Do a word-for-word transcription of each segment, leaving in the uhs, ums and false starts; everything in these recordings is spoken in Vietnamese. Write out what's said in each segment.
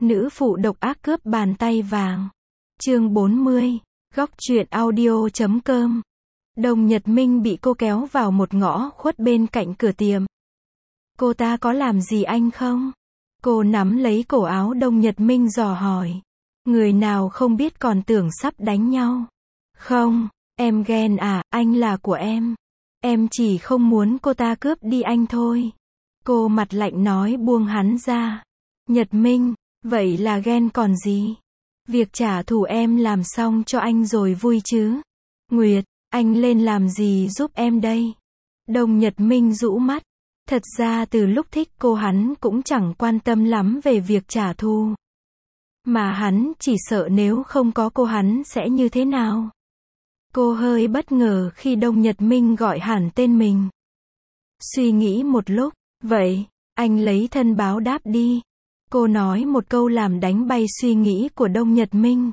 Nữ phụ độc ác cướp bàn tay vàng. Chương bốn mươi. Góc truyện audio chấm com. Đồng Nhật Minh bị cô kéo vào một ngõ khuất bên cạnh cửa tiệm. Cô ta có làm gì anh không? Cô nắm lấy cổ áo Đồng Nhật Minh dò hỏi. Người nào không biết còn tưởng sắp đánh nhau. Không, em ghen à, anh là của em. Em chỉ không muốn cô ta cướp đi anh thôi. Cô mặt lạnh nói buông hắn ra. Nhật Minh, vậy là ghen còn gì? Việc trả thù em làm xong cho anh rồi vui chứ? Nguyệt, anh lên làm gì giúp em đây? Đồng Nhật Minh rũ mắt. Thật ra từ lúc thích cô hắn cũng chẳng quan tâm lắm về việc trả thù. Mà hắn chỉ sợ nếu không có cô hắn sẽ như thế nào. Cô hơi bất ngờ khi Đồng Nhật Minh gọi hẳn tên mình. Suy nghĩ một lúc, vậy, anh lấy thân báo đáp đi. Cô nói một câu làm đánh bay suy nghĩ của Đồng Nhật Minh.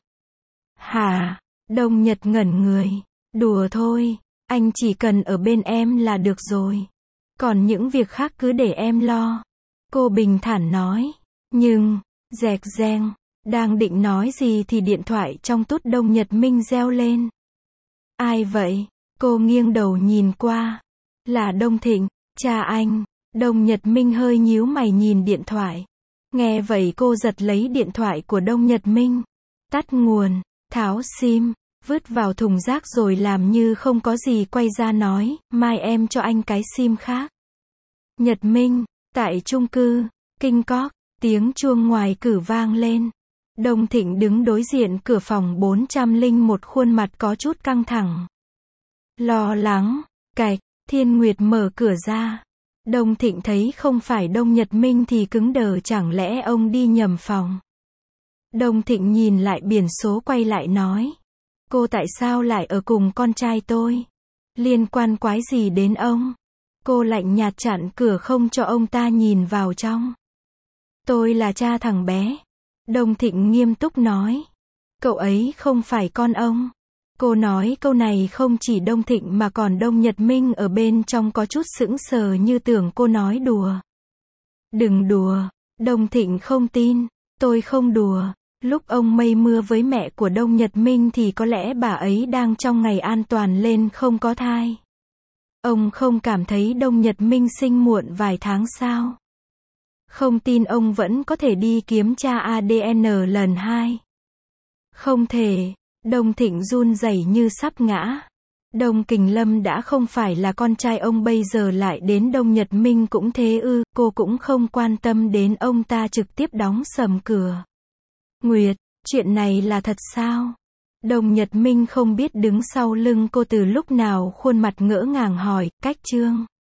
Hả? Đồng Nhật ngẩn người. Đùa thôi, anh chỉ cần ở bên em là được rồi. Còn những việc khác cứ để em lo. Cô bình thản nói. Nhưng, rẹc reng, đang định nói gì thì điện thoại trong tút Đồng Nhật Minh reo lên. Ai vậy? Cô nghiêng đầu nhìn qua. Là Đồng Thịnh, cha anh. Đồng Nhật Minh hơi nhíu mày nhìn điện thoại. Nghe vậy cô giật lấy điện thoại của Đồng Nhật Minh. Tắt nguồn, tháo sim, vứt vào thùng rác rồi làm như không có gì quay ra nói, mai em cho anh cái sim khác. Nhật Minh, tại chung cư, kinh cóc, tiếng chuông ngoài cửa vang lên. Đồng Thịnh đứng đối diện cửa phòng bốn trăm lẻ một khuôn mặt có chút căng thẳng. Lo lắng, cạch, Thiên Nguyệt mở cửa ra. Đồng Thịnh thấy không phải Đồng Nhật Minh thì cứng đờ, chẳng lẽ ông đi nhầm phòng. Đồng Thịnh nhìn lại biển số quay lại nói. Cô tại sao lại ở cùng con trai tôi? Liên quan quái gì đến ông? Cô lạnh nhạt chặn cửa không cho ông ta nhìn vào trong. Tôi là cha thằng bé. Đồng Thịnh nghiêm túc nói. Cậu ấy không phải con ông. Cô nói câu này không chỉ Đồng Thịnh mà còn Đồng Nhật Minh ở bên trong có chút sững sờ như tưởng cô nói đùa. Đừng đùa. Đồng Thịnh không tin. Tôi không đùa. Lúc ông mây mưa với mẹ của Đồng Nhật Minh thì có lẽ bà ấy đang trong ngày an toàn lên không có thai. Ông không cảm thấy Đồng Nhật Minh sinh muộn vài tháng sao? Không tin ông vẫn có thể đi kiểm tra a đê en lần hai. Không thể. Đồng Thịnh run rẩy như sắp ngã. Đồng Kình Lâm đã không phải là con trai ông, bây giờ lại đến Đồng Nhật Minh cũng thế ư? Cô cũng không quan tâm đến ông ta, trực tiếp đóng sầm cửa. Nguyệt, chuyện này là thật sao? Đồng Nhật Minh không biết đứng sau lưng cô từ lúc nào, khuôn mặt ngỡ ngàng hỏi, cách Trương.